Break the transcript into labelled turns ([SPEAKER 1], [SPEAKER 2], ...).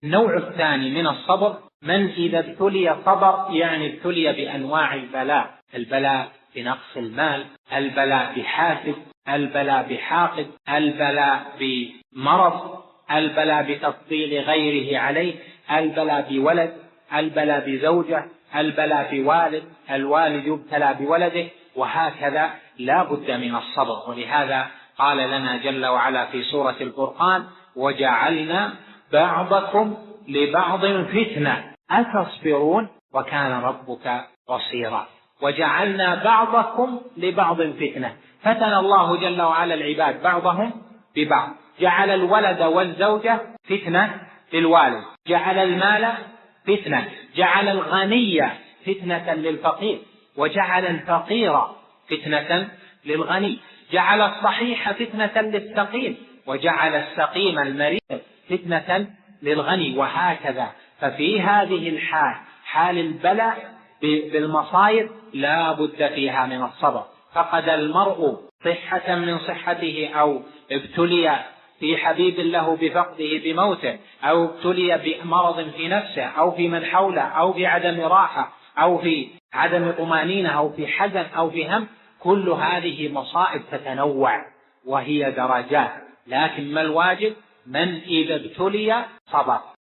[SPEAKER 1] النوع الثاني من الصبر من إذا ابتلي صبر، يعني ابتلي بأنواع البلاء، البلاء بنقص المال، البلاء بحاسد، البلاء بحاقد، البلاء بمرض، البلاء بتفضيل غيره عليه، البلاء بولد، البلاء بزوجة، البلاء بوالد، الوالد يبتلى بولده، وهكذا لا بد من الصبر. ولهذا قال لنا جل وعلا في سورة الفرقان: وجعلنا بعضكم لبعض فتنة أتصبرون وكان ربك بصيرا. وجعلنا بعضكم لبعض فتنة، فتن الله جل وعلا العباد بعضهم ببعض، جعل الولد والزوجة فتنة للوالد، جعل المال فتنة، جعل الغني فتنة للفقير، وجعل الفقير فتنة للغني، جعل الصحيح فتنة للسقيم، وجعل السقيم المريض فتنة للغني، وهكذا. ففي هذه الحال، حال البلاء بالمصائب، لا بد فيها من الصبر. فقد المرء صحة من صحته، أو ابتلي في حبيب له بفقده بموته، أو ابتلي بمرض في نفسه أو في من حوله، أو في عدم راحة، أو في عدم طمأنينة، أو في حزن، أو في هم. كل هذه مصائب تتنوع وهي درجات، لكن ما الواجب؟ من إذا ابتلي صبر.